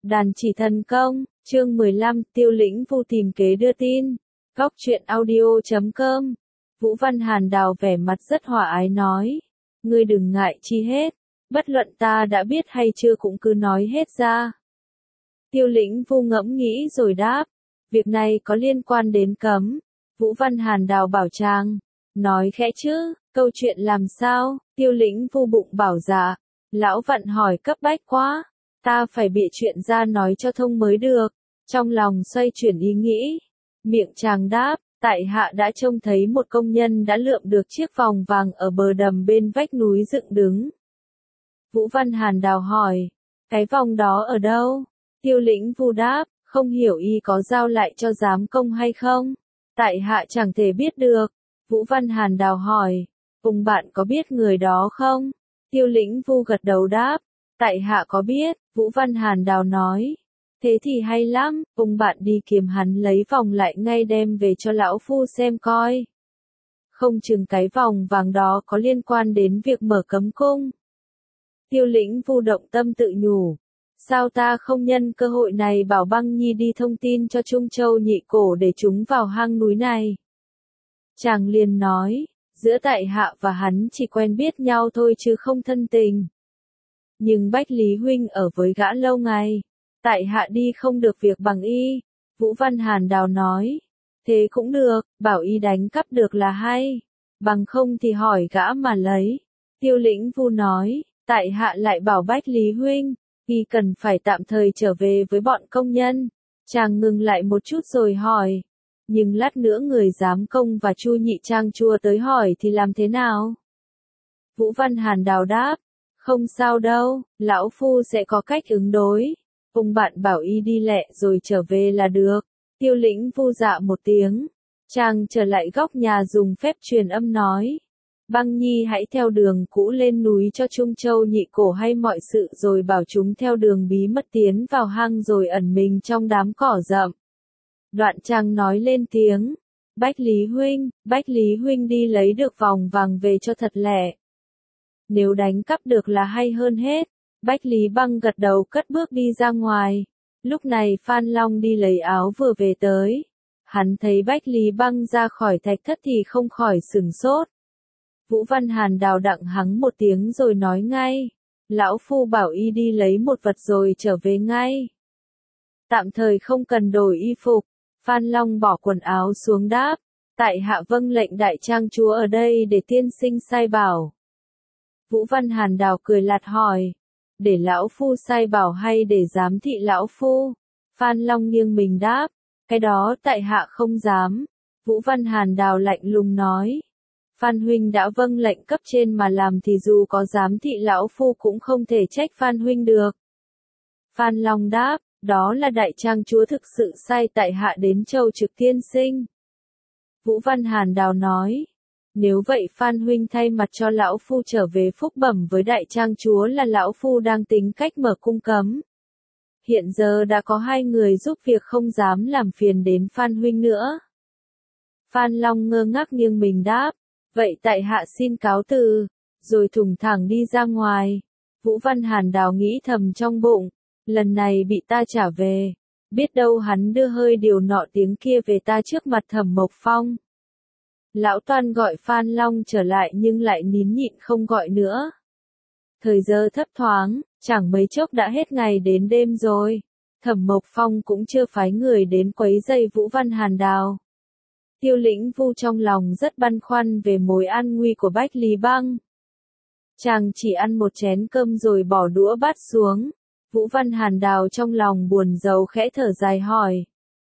Đàn chỉ thần công, chương 15, Tiêu Lĩnh Vu tìm kế đưa tin. Góc truyện audio.com. Vũ Văn Hàn Đào vẻ mặt rất hòa ái nói. Ngươi đừng ngại chi hết. Bất luận ta đã biết hay chưa cũng cứ nói hết ra. Tiêu Lĩnh Vu ngẫm nghĩ rồi đáp. Việc này có liên quan đến cấm. Vũ Văn Hàn Đào bảo chàng. Nói khẽ chứ, câu chuyện làm sao? Tiêu Lĩnh Vu bụng bảo dạ. Lão Vặn hỏi cấp bách quá. Ta phải bịa chuyện ra nói cho thông mới được. Trong lòng xoay chuyển ý nghĩ. Miệng chàng đáp, tại hạ đã trông thấy một công nhân đã lượm được chiếc vòng vàng ở bờ đầm bên vách núi dựng đứng. Vũ Văn Hàn Đào hỏi, cái vòng đó ở đâu? Tiêu Lĩnh Vu đáp, không hiểu y có giao lại cho giám công hay không? Tại hạ chẳng thể biết được. Vũ Văn Hàn Đào hỏi, cùng bạn có biết người đó không? Tiêu Lĩnh Vu gật đầu đáp, tại hạ có biết. Vũ Văn Hàn Đào nói, thế thì hay lắm, cùng bạn đi kiếm hắn lấy vòng lại ngay đem về cho lão phu xem coi. Không chừng cái vòng vàng đó có liên quan đến việc mở cấm cung. Tiêu Lĩnh Vu động tâm tự nhủ, sao ta không nhân cơ hội này bảo Băng Nhi đi thông tin cho Trung Châu Nhị Cổ để chúng vào hang núi này. Chàng liền nói, giữa tại hạ và hắn chỉ quen biết nhau thôi chứ không thân tình. Nhưng Bách Lý huynh ở với gã lâu ngày, tại hạ đi không được việc bằng y. Vũ Văn Hàn Đào nói, thế cũng được, bảo y đánh cắp được là hay, bằng không thì hỏi gã mà lấy. Tiêu Lĩnh Vu nói, tại hạ lại bảo Bách Lý huynh, y cần phải tạm thời trở về với bọn công nhân. Chàng ngừng lại một chút rồi hỏi, nhưng lát nữa người giám công và Chu Nhị Trang chua tới hỏi thì làm thế nào? Vũ Văn Hàn Đào đáp, không sao đâu, lão phu sẽ có cách ứng đối. Ông bạn bảo y đi lẹ rồi trở về là được. Tiêu Lĩnh Vu dạ một tiếng. Chàng trở lại góc nhà dùng phép truyền âm nói. Băng Nhi hãy theo đường cũ lên núi cho Trung Châu Nhị Cổ hay mọi sự rồi bảo chúng theo đường bí mật tiến vào hang rồi ẩn mình trong đám cỏ rậm. Đoạn chàng nói lên tiếng. Bách Lý huynh đi lấy được vòng vàng về cho thật lẹ. Nếu đánh cắp được là hay hơn hết. Bách Lý Băng gật đầu cất bước đi ra ngoài. Lúc này Phan Long đi lấy áo vừa về tới. Hắn thấy Bách Lý Băng ra khỏi thạch thất thì không khỏi sửng sốt. Vũ Văn Hàn Đào đặng hắng một tiếng rồi nói ngay. Lão phu bảo y đi lấy một vật rồi trở về ngay. Tạm thời không cần đổi y phục. Phan Long bỏ quần áo xuống đáp. Tại hạ vâng lệnh đại trang chúa ở đây để tiên sinh sai bảo. Vũ Văn Hàn Đào cười lạt hỏi. Để lão phu sai bảo hay để giám thị lão phu? Phan Long nghiêng mình đáp. Cái đó tại hạ không dám. Vũ Văn Hàn Đào lạnh lùng nói. Phan huynh đã vâng lệnh cấp trên mà làm thì dù có giám thị lão phu cũng không thể trách Phan huynh được. Phan Long đáp. Đó là đại trang chúa thực sự sai tại hạ đến Châu Trực tiên sinh. Vũ Văn Hàn Đào nói. Nếu vậy Phan huynh thay mặt cho lão phu trở về phúc bẩm với đại trang chúa là lão phu đang tính cách mở cung cấm. Hiện giờ đã có 2 người giúp việc không dám làm phiền đến Phan huynh nữa. Phan Long ngơ ngác nghiêng mình đáp. Vậy tại hạ xin cáo từ. Rồi thủng thẳng đi ra ngoài. Vũ Văn Hàn Đào nghĩ thầm trong bụng. Lần này bị ta trả về. Biết đâu hắn đưa hơi điều nọ tiếng kia về ta trước mặt Thẩm Mộc Phong. Lão Toan gọi Phan Long trở lại nhưng lại nín nhịn không gọi nữa. Thời giờ thấp thoáng, chẳng mấy chốc đã hết ngày đến đêm rồi. Thẩm Mộc Phong cũng chưa phái người đến quấy rầy Vũ Văn Hàn Đào. Tiêu Lĩnh Vu trong lòng rất băn khoăn về mối an nguy của Bách Lý Băng. Chàng chỉ ăn một chén cơm rồi bỏ đũa bát xuống. Vũ Văn Hàn Đào trong lòng buồn rầu khẽ thở dài hỏi.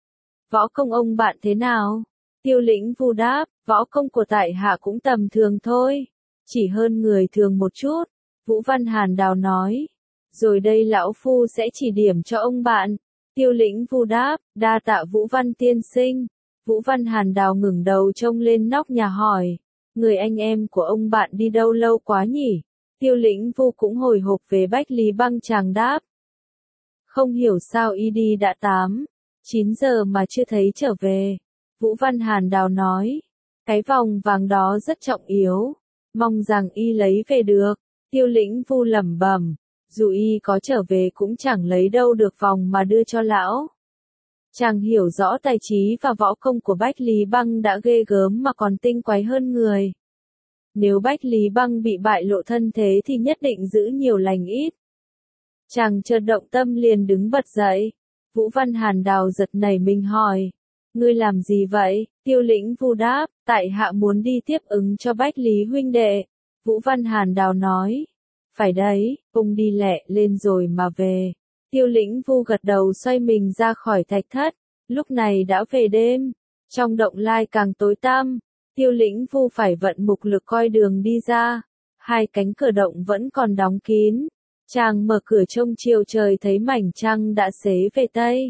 Võ công ông bạn thế nào? Tiêu Lĩnh Vu đáp, võ công của tại hạ cũng tầm thường thôi. Chỉ hơn người thường một chút. Vũ Văn Hàn Đào nói. Rồi đây lão phu sẽ chỉ điểm cho ông bạn. Tiêu Lĩnh Vu đáp, đa tạ Vũ Văn tiên sinh. Vũ Văn Hàn Đào ngẩng đầu trông lên nóc nhà hỏi. Người anh em của ông bạn đi đâu lâu quá nhỉ? Tiêu Lĩnh Vu cũng hồi hộp về Bách Lý Băng chàng đáp. Không hiểu sao y đi đã 8-9 giờ mà chưa thấy trở về. Vũ Văn Hàn Đào nói. Cái vòng vàng đó rất trọng yếu. Mong rằng y lấy về được. Tiêu Lĩnh Vu lẩm bẩm. dù y có trở về cũng chẳng lấy đâu được vòng mà đưa cho lão. Chàng hiểu rõ tài trí và võ công của Bách Lý Băng đã ghê gớm mà còn tinh quái hơn người. Nếu Bách Lý Băng bị bại lộ thân thế thì nhất định giữ nhiều lành ít. Chàng chợt động tâm liền đứng bật dậy. Vũ Văn Hàn Đào giật nảy mình hỏi. Ngươi làm gì vậy? Tiêu Lĩnh Vu đáp, tại hạ muốn đi tiếp ứng cho Bách Lý huynh đệ. Vũ Văn Hàn Đào nói. Phải đấy, ông đi lẹ lên rồi mà về. Tiêu Lĩnh Vu gật đầu xoay mình ra khỏi thạch thất. Lúc này đã về đêm. Trong động lai càng tối tăm. Tiêu Lĩnh Vu phải vận mục lực coi đường đi ra. Hai cánh cửa động vẫn còn đóng kín. Chàng mở cửa trông chiều trời thấy mảnh trăng đã xế về Tây.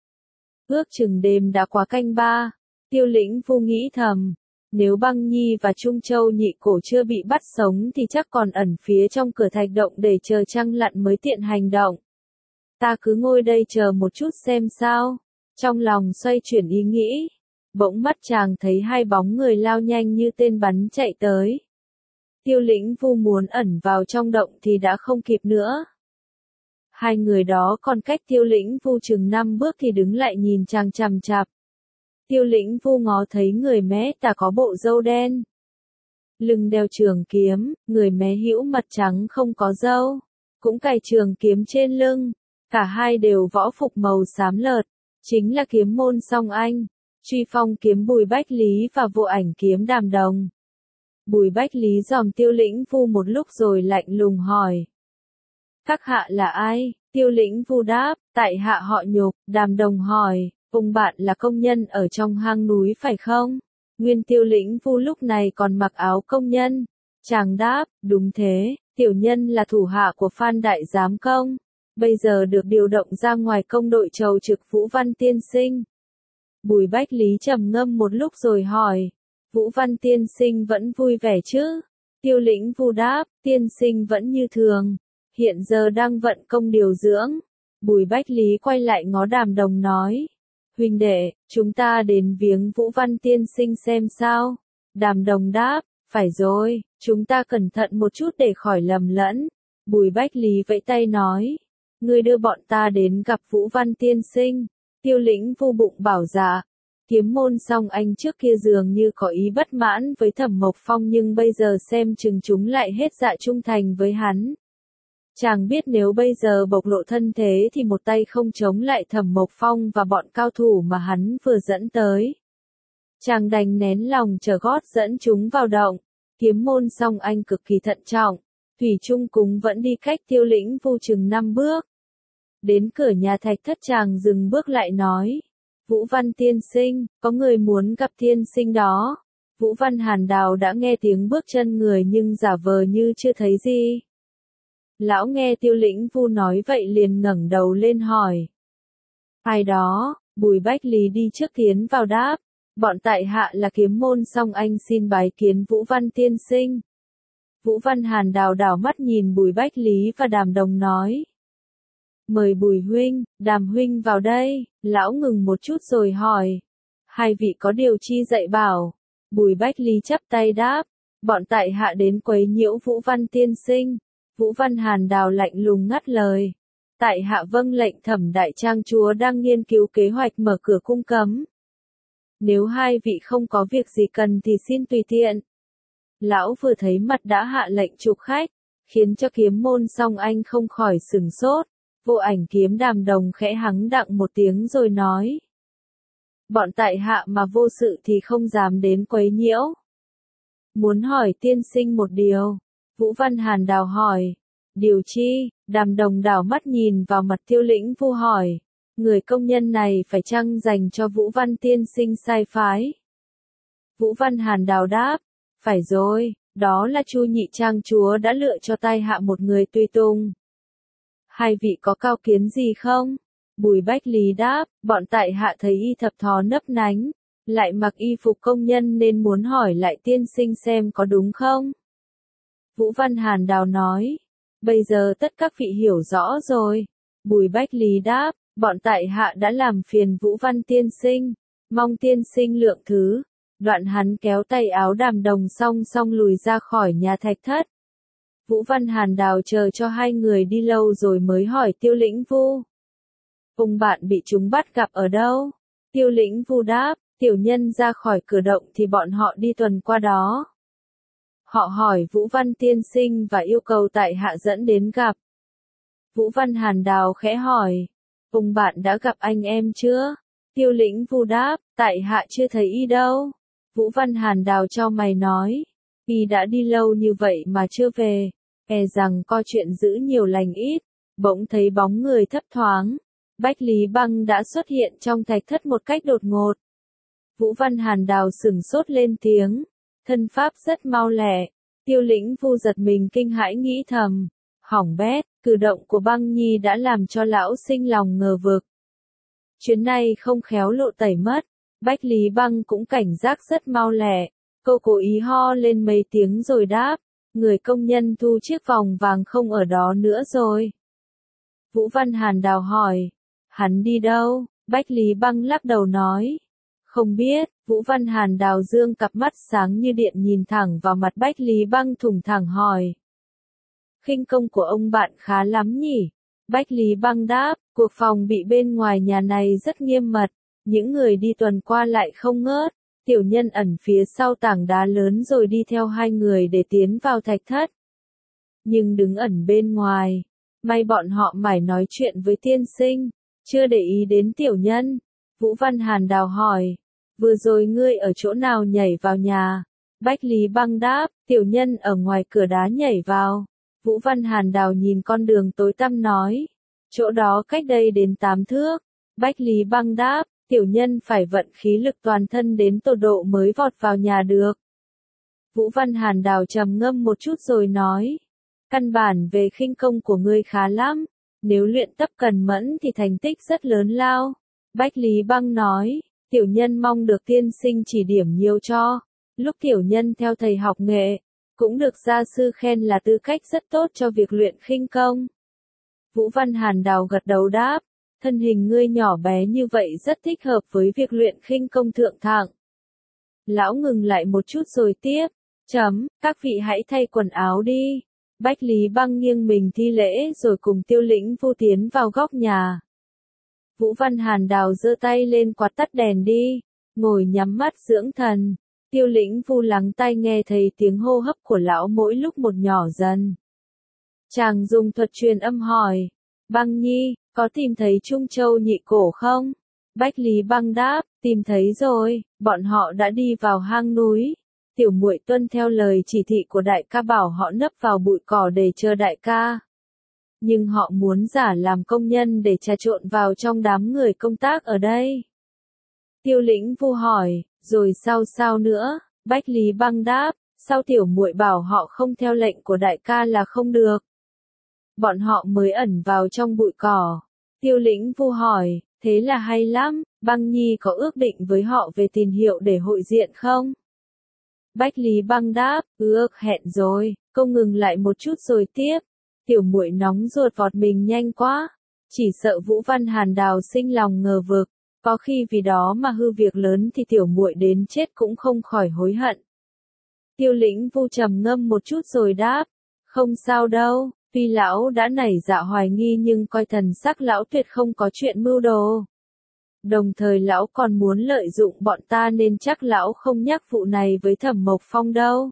Ước chừng đêm đã quá canh 3. Tiêu Lĩnh Vu nghĩ thầm. Nếu Băng Nhi và Trung Châu Nhị Cổ chưa bị bắt sống thì chắc còn ẩn phía trong cửa thạch động để chờ trăng lặn mới tiện hành động. Ta cứ ngồi đây chờ một chút xem sao. Trong lòng xoay chuyển ý nghĩ. Bỗng mắt chàng thấy hai bóng người lao nhanh như tên bắn chạy tới. Tiêu Lĩnh Vu muốn ẩn vào trong động thì đã không kịp nữa. Hai người đó còn cách Tiêu Lĩnh Vu chừng 5 bước thì đứng lại nhìn chàng chằm chằm. Tiêu Lĩnh Vu ngó thấy người mé tà có bộ râu đen. Lưng đeo trường kiếm, người mé hữu mặt trắng không có râu. Cũng cài trường kiếm trên lưng. Cả hai đều võ phục màu xám lợt. Chính là kiếm môn Song Anh. Truy phong kiếm Bùi Bách Lý và vô ảnh kiếm Đàm Đồng. Bùi Bách Lý dòm Tiêu Lĩnh Vu một lúc rồi lạnh lùng hỏi. Các hạ là ai? Tiêu Lĩnh Vu đáp, tại hạ họ Nhục. Đàm Đồng hỏi, ông bạn là công nhân ở trong hang núi phải không? Nguyên Tiêu Lĩnh Vu lúc này còn mặc áo công nhân. Chàng đáp, đúng thế, tiểu nhân là thủ hạ của Phan Đại Giám Công. Bây giờ được điều động ra ngoài công đội trầu trực Vũ Văn tiên sinh. Bùi Bách Lý trầm ngâm một lúc rồi hỏi. Vũ Văn tiên sinh vẫn vui vẻ chứ? Tiêu Lĩnh Vu đáp, tiên sinh vẫn như thường. Hiện giờ đang vận công điều dưỡng. Bùi Bách Lý quay lại ngó Đàm Đồng nói. Huynh đệ, chúng ta đến viếng Vũ Văn tiên sinh xem sao. Đàm Đồng đáp, phải rồi, chúng ta cẩn thận một chút để khỏi lầm lẫn. Bùi Bách Lý vẫy tay nói. Ngươi đưa bọn ta đến gặp Vũ Văn tiên sinh. Tiêu Lĩnh Vu bụng bảo dạ. Kiếm môn Song Anh trước kia dường như có ý bất mãn với Thẩm Mộc Phong nhưng bây giờ xem chừng chúng lại hết dạ trung thành với hắn. Chàng biết nếu bây giờ bộc lộ thân thế thì một tay không chống lại Thẩm Mộc Phong và bọn cao thủ mà hắn vừa dẫn tới. Chàng đành nén lòng chờ gót dẫn chúng vào động. Kiếm môn Song Anh cực kỳ thận trọng. Thủy Trung Cúng vẫn đi cách Tiêu Lĩnh Vu chừng 5 bước. Đến cửa nhà thạch thất chàng dừng bước lại nói. Vũ Văn tiên sinh, có người muốn gặp tiên sinh đó. Vũ Văn Hàn Đào đã nghe tiếng bước chân người nhưng giả vờ như chưa thấy gì. Lão nghe Tiêu Lĩnh Vu nói vậy liền ngẩng đầu lên hỏi. Ai đó? Bùi Bách Lý đi trước tiến vào đáp. Bọn tại hạ là kiếm môn Song Anh xin bái kiến Vũ Văn tiên sinh. Vũ Văn Hàn Đào đảo mắt nhìn Bùi Bách Lý và Đàm Đồng nói. Mời Bùi huynh, Đàm huynh vào đây. Lão ngừng một chút rồi hỏi. Hai vị có điều chi dạy bảo? Bùi Bách Lý chắp tay đáp. Bọn tại hạ đến quấy nhiễu Vũ Văn tiên sinh. Vũ Văn Hàn Đào lạnh lùng ngắt lời. Tại hạ vâng lệnh Thẩm đại trang chúa đang nghiên cứu kế hoạch mở cửa cung cấm. Nếu hai vị không có việc gì cần thì xin tùy tiện. Lão vừa thấy mặt đã hạ lệnh chụp khách, khiến cho kiếm môn Song Anh không khỏi sửng sốt. Vô ảnh kiếm Đàm Đồng khẽ hắng đặng một tiếng rồi nói. Bọn tại hạ mà vô sự thì không dám đến quấy nhiễu. Muốn hỏi tiên sinh một điều. Vũ Văn Hàn Đào hỏi. Điều chi? Đàm Đồng đảo mắt nhìn vào mặt Tiêu Lĩnh Vu hỏi. Người công nhân này phải chăng dành cho Vũ Văn tiên sinh sai phái? Vũ Văn Hàn Đào đáp. Phải rồi, đó là Chu Nhị Trang chúa đã lựa cho tai hạ một người tùy tùng. Hai vị có cao kiến gì không? Bùi Bách Lý đáp, bọn tại hạ thấy y thập thò nấp nánh, lại mặc y phục công nhân nên muốn hỏi lại tiên sinh xem có đúng không? Vũ Văn Hàn Đào nói, bây giờ tất các vị hiểu rõ rồi. Bùi Bách Lý đáp, bọn tại hạ đã làm phiền Vũ Văn tiên sinh, mong tiên sinh lượng thứ. Đoạn hắn kéo tay áo Đàm Đồng song song lùi ra khỏi nhà thạch thất. Vũ Văn Hàn Đào chờ cho hai người đi lâu rồi mới hỏi Tiêu Lĩnh Vu. Ông bạn bị chúng bắt gặp ở đâu? Tiêu Lĩnh Vu đáp, tiểu nhân ra khỏi cửa động thì bọn họ đi tuần qua đó. Họ hỏi Vũ Văn tiên sinh và yêu cầu tại hạ dẫn đến gặp. Vũ Văn Hàn Đào khẽ hỏi, ông bạn đã gặp anh em chưa? Tiêu Lĩnh Vu đáp, tại hạ chưa thấy y đâu. Vũ Văn Hàn Đào cho mày nói, y đã đi lâu như vậy mà chưa về, e rằng coi chuyện giữ nhiều lành ít. Bỗng thấy bóng người thấp thoáng, Bách Lý Băng đã xuất hiện trong thạch thất một cách đột ngột. Vũ Văn Hàn Đào sửng sốt lên tiếng, thân pháp rất mau lẹ. Tiêu Lĩnh Vu giật mình kinh hãi nghĩ thầm, hỏng bét, cử động của Băng Nhi đã làm cho lão sinh lòng ngờ vực. Chuyến này không khéo lộ tẩy mất. Bách Lý Băng cũng cảnh giác rất mau lẹ, cô cố ý ho lên mấy tiếng rồi đáp, người công nhân thu chiếc vòng vàng không ở đó nữa rồi. Vũ Văn Hàn Đào hỏi, hắn đi đâu? Bách Lý Băng lắc đầu nói, không biết. Vũ Văn Hàn Đào dương cặp mắt sáng như điện nhìn thẳng vào mặt Bách Lý Băng thủng thẳng hỏi, khinh công của ông bạn khá lắm nhỉ? Bách Lý Băng đáp, cuộc phòng bị bên ngoài nhà này rất nghiêm mật, những người đi tuần qua lại không ngớt. Tiểu nhân ẩn phía sau tảng đá lớn rồi đi theo hai người để tiến vào thạch thất. Nhưng đứng ẩn bên ngoài, may bọn họ mải nói chuyện với tiên sinh, chưa để ý đến tiểu nhân. Vũ Văn Hàn Đào hỏi, vừa rồi ngươi ở chỗ nào nhảy vào nhà? Bách Lý Băng đáp, tiểu nhân ở ngoài cửa đá nhảy vào. Vũ Văn Hàn Đào nhìn con đường tối tăm nói, chỗ đó cách đây đến 8 thước. Bách Lý Băng đáp, tiểu nhân phải vận khí lực toàn thân đến tột độ mới vọt vào nhà được. Vũ Văn Hàn Đào trầm ngâm một chút rồi nói, căn bản về khinh công của ngươi khá lắm, nếu luyện tập cần mẫn thì thành tích rất lớn lao. Bách Lý Băng nói, tiểu nhân mong được tiên sinh chỉ điểm nhiều cho. Lúc tiểu nhân theo thầy học nghệ, cũng được gia sư khen là tư cách rất tốt cho việc luyện khinh công. Vũ Văn Hàn Đào gật đầu đáp, thân hình ngươi nhỏ bé như vậy rất thích hợp với việc luyện khinh công thượng thặng. Lão ngừng lại một chút rồi tiếp, các vị hãy thay quần áo đi. Bách Lý Băng nghiêng mình thi lễ rồi cùng Tiêu Lĩnh Vu tiến vào góc nhà. Vũ Văn Hàn Đào giơ tay lên quạt tắt đèn đi, ngồi nhắm mắt dưỡng thần. Tiêu Lĩnh Vu lắng tai nghe thấy tiếng hô hấp của lão mỗi lúc một nhỏ dần. Chàng dùng thuật truyền âm hỏi, Băng Nhi, có tìm thấy Trung Châu nhị cổ không? Bách Lý Băng đáp, tìm thấy rồi, bọn họ đã đi vào hang núi. Tiểu muội tuân theo lời chỉ thị của đại ca bảo họ nấp vào bụi cỏ để chờ đại ca. Nhưng họ muốn giả làm công nhân để trà trộn vào trong đám người công tác ở đây. Tiêu Lĩnh Vu hỏi, rồi sao nữa? Bách Lý Băng đáp, sao tiểu muội bảo họ không theo lệnh của đại ca là không được? Bọn họ mới ẩn vào trong bụi cỏ. Tiêu Lĩnh Vu hỏi, thế là hay lắm, Băng Nhi có ước định với họ về tiền hiệu để hội diện không? Bách Lý Băng đáp, ước hẹn rồi. Cô ngừng lại một chút rồi tiếp, tiểu muội nóng ruột vọt mình nhanh quá, chỉ sợ Vũ Văn Hàn Đào sinh lòng ngờ vực, có khi vì đó mà hư việc lớn thì tiểu muội đến chết cũng không khỏi hối hận. Tiêu Lĩnh Vu trầm ngâm một chút rồi đáp, không sao đâu, tuy lão đã nảy dạ hoài nghi nhưng coi thần sắc lão tuyệt không có chuyện mưu đồ. Đồng thời lão còn muốn lợi dụng bọn ta nên chắc lão không nhắc vụ này với Thẩm Mộc Phong đâu.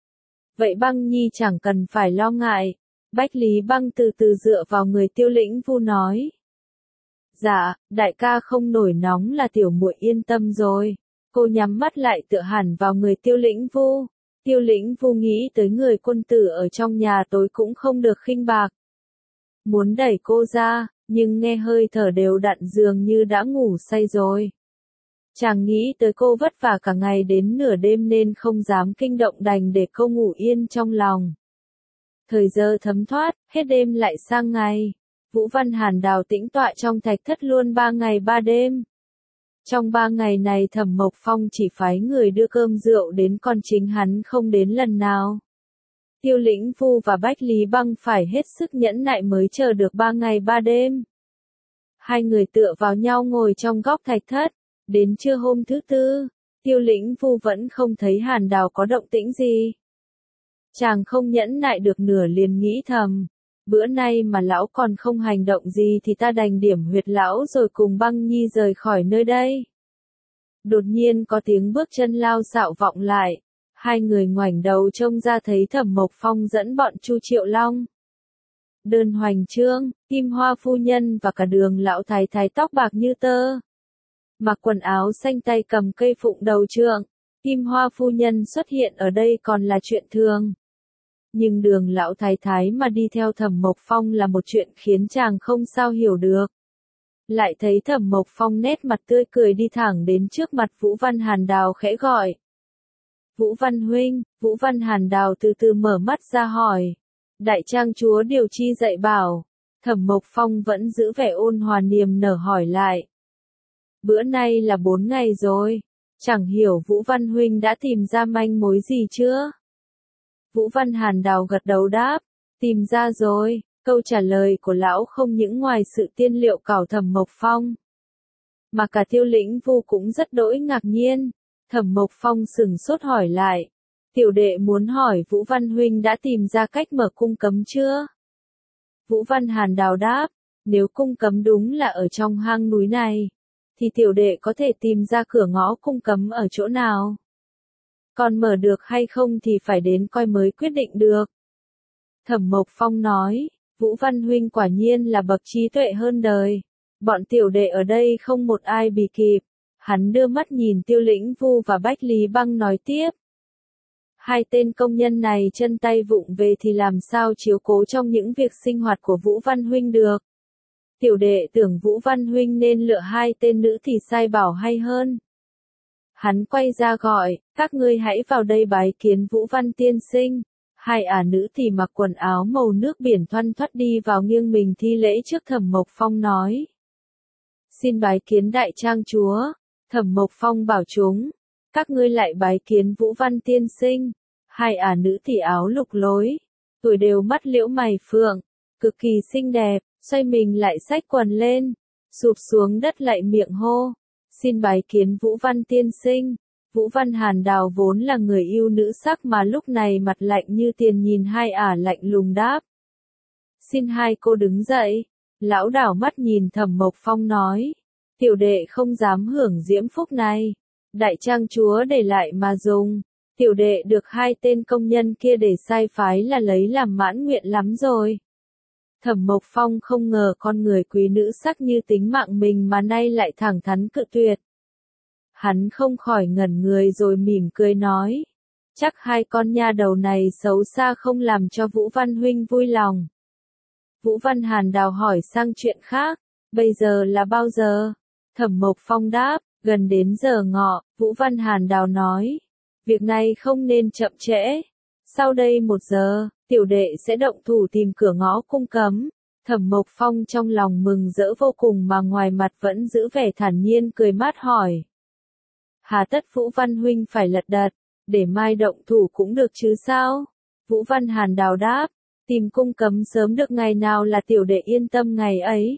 Vậy Băng Nhi chẳng cần phải lo ngại. Bách Lý Băng từ từ dựa vào người Tiêu Lĩnh Vu nói. Dạ, đại ca không nổi nóng là tiểu muội yên tâm rồi. Cô nhắm mắt lại tựa hẳn vào người Tiêu Lĩnh Vu. Tiêu Lĩnh Vu nghĩ tới người quân tử ở trong nhà tối cũng không được khinh bạc. Muốn đẩy cô ra, nhưng nghe hơi thở đều đặn dường như đã ngủ say rồi. Chàng nghĩ tới cô vất vả cả ngày đến nửa đêm nên không dám kinh động đành để cô ngủ yên trong lòng. Thời giờ thấm thoát, hết đêm lại sang ngày. Vũ Văn Hàn Đào tĩnh tọa trong thạch thất luôn 3 ngày 3 đêm. Trong 3 ngày này Thẩm Mộc Phong chỉ phái người đưa cơm rượu đến còn chính hắn không đến lần nào. Tiêu Lĩnh Vu và Bách Lý Băng phải hết sức nhẫn nại mới chờ được 3 ngày 3 đêm. Hai người tựa vào nhau ngồi trong góc thạch thất. Đến trưa hôm thứ tư, Tiêu Lĩnh Vu vẫn không thấy Hàn Đào có động tĩnh gì. Chàng không nhẫn nại được nửa liền nghĩ thầm. Bữa nay mà lão còn không hành động gì thì ta đành điểm huyệt lão rồi cùng Băng Nhi rời khỏi nơi đây. Đột nhiên có tiếng bước chân lao xạo vọng lại. Hai người ngoảnh đầu trông ra thấy Thẩm Mộc Phong dẫn bọn Chu Triệu Long, Đơn Hoành Trương, Kim Hoa phu nhân và cả Đường lão thái thái tóc bạc như tơ, mặc quần áo xanh tay cầm cây phụng đầu trượng. Kim Hoa phu nhân xuất hiện ở đây còn là chuyện thường. Nhưng Đường lão thái thái mà đi theo Thẩm Mộc Phong là một chuyện khiến chàng không sao hiểu được. Lại thấy Thẩm Mộc Phong nét mặt tươi cười đi thẳng đến trước mặt Vũ Văn Hàn Đào khẽ gọi. Vũ Văn huynh. Vũ Văn Hàn Đào từ từ mở mắt ra hỏi. Đại trang chúa điều chi dạy bảo. Thẩm Mộc Phong vẫn giữ vẻ ôn hòa niềm nở hỏi lại. Bữa nay là 4 ngày rồi. Chẳng hiểu Vũ Văn huynh đã tìm ra manh mối gì chưa? Vũ Văn Hàn Đào gật đầu đáp. Tìm ra rồi. Câu trả lời của lão không những ngoài sự tiên liệu cảo Thẩm Mộc Phong, mà cả Tiêu Lĩnh Vu cũng rất đỗi ngạc nhiên. Thẩm Mộc Phong sững sốt hỏi lại. Tiểu đệ muốn hỏi Vũ Văn huynh đã tìm ra cách mở cung cấm chưa? Vũ Văn Hàn Đào đáp. Nếu cung cấm đúng là ở trong hang núi này, thì tiểu đệ có thể tìm ra cửa ngõ cung cấm ở chỗ nào. Còn mở được hay không thì phải đến coi mới quyết định được. Thẩm Mộc Phong nói. Vũ Văn huynh quả nhiên là bậc trí tuệ hơn đời. Bọn tiểu đệ ở đây không một ai bì kịp. Hắn đưa mắt nhìn Tiêu Lĩnh Vu và Bách Lý Băng nói tiếp. Hai tên công nhân này chân tay vụng về thì làm sao chiếu cố trong những việc sinh hoạt của Vũ Văn huynh được. Tiểu đệ tưởng Vũ Văn huynh nên lựa hai tên nữ thì sai bảo hay hơn. Hắn quay ra gọi, các ngươi hãy vào đây bái kiến Vũ Văn tiên sinh. Hai ả nữ thì mặc quần áo màu nước biển thoăn thoắt đi vào nghiêng mình thi lễ trước Thẩm Mộc Phong nói. Xin bái kiến đại trang chúa. Thẩm Mộc Phong bảo chúng. Các ngươi lại bái kiến Vũ Văn tiên sinh. Hai ả nữ thì áo lục lối, tuổi đều mắt liễu mày phượng, cực kỳ xinh đẹp, xoay mình lại xách quần lên, sụp xuống đất lại miệng hô. Xin bái kiến Vũ Văn tiên sinh. Vũ Văn Hàn Đào vốn là người yêu nữ sắc mà lúc này mặt lạnh như tiền nhìn hai ả lạnh lùng đáp. Xin hai cô đứng dậy. Lão đảo mắt nhìn Thẩm Mộc Phong nói. Tiểu đệ không dám hưởng diễm phúc này. Đại trang chúa để lại mà dùng. Tiểu đệ được hai tên công nhân kia để sai phái là lấy làm mãn nguyện lắm rồi. Thẩm Mộc Phong không ngờ con người quý nữ sắc như tính mạng mình mà nay lại thẳng thắn cự tuyệt. Hắn không khỏi ngẩn người rồi mỉm cười nói. Chắc hai con nha đầu này xấu xa không làm cho Vũ Văn huynh vui lòng. Vũ Văn Hàn Đào hỏi sang chuyện khác. Bây giờ là bao giờ? Thẩm Mộc Phong đáp. Gần đến giờ ngọ. Vũ Văn Hàn Đào nói. Việc này không nên chậm trễ. Sau đây 1 giờ, tiểu đệ sẽ động thủ tìm cửa ngõ cung cấm. Thẩm Mộc Phong trong lòng mừng rỡ vô cùng mà ngoài mặt vẫn giữ vẻ thản nhiên cười mát hỏi. Hà tất Vũ Văn huynh phải lật đật, để mai động thủ cũng được chứ sao? Vũ Văn Hàn Đào đáp, tìm cung cấm sớm được ngày nào là tiểu đệ yên tâm ngày ấy.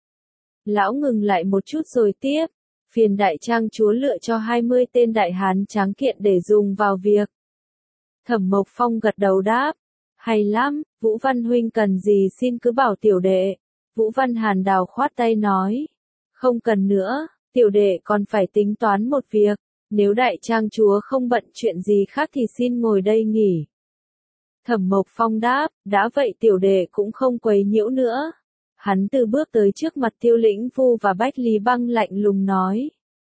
Lão ngừng lại một chút rồi tiếp. Phiền đại trang chúa lựa cho 20 tên đại hán tráng kiện để dùng vào việc. Thẩm Mộc Phong gật đầu đáp. Hay lắm, Vũ Văn huynh cần gì xin cứ bảo tiểu đệ. Vũ Văn Hàn Đào khoát tay nói. Không cần nữa, tiểu đệ còn phải tính toán một việc. Nếu đại trang chúa không bận chuyện gì khác thì xin ngồi đây nghỉ. Thẩm Mộc Phong đáp, đã vậy tiểu đệ cũng không quấy nhiễu nữa. Hắn từ bước tới trước mặt Tiêu Lĩnh Vu và Bách Lý Băng lạnh lùng nói.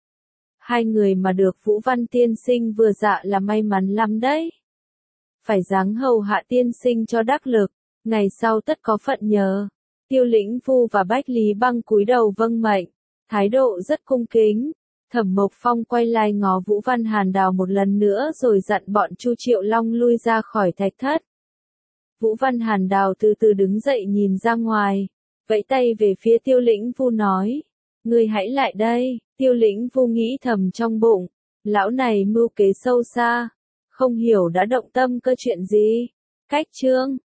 Hai người mà được Vũ Văn tiên sinh vừa dạ là may mắn lắm đấy. Phải dáng hầu hạ tiên sinh cho đắc lực, ngày sau tất có phận nhờ. Tiêu Lĩnh Vu và Bách Lý Băng cúi đầu vâng mệnh, thái độ rất cung kính. Thẩm Mộc Phong quay lại ngó Vũ Văn Hàn Đào một lần nữa rồi dặn bọn Chu Triệu Long lui ra khỏi thạch thất. Vũ Văn Hàn Đào từ từ đứng dậy nhìn ra ngoài, vẫy tay về phía Tiêu Lĩnh Vu nói. Ngươi hãy lại đây. Tiêu Lĩnh Vu nghĩ thầm trong bụng. Lão này mưu kế sâu xa. Không hiểu đã động tâm cơ chuyện gì. Cách chương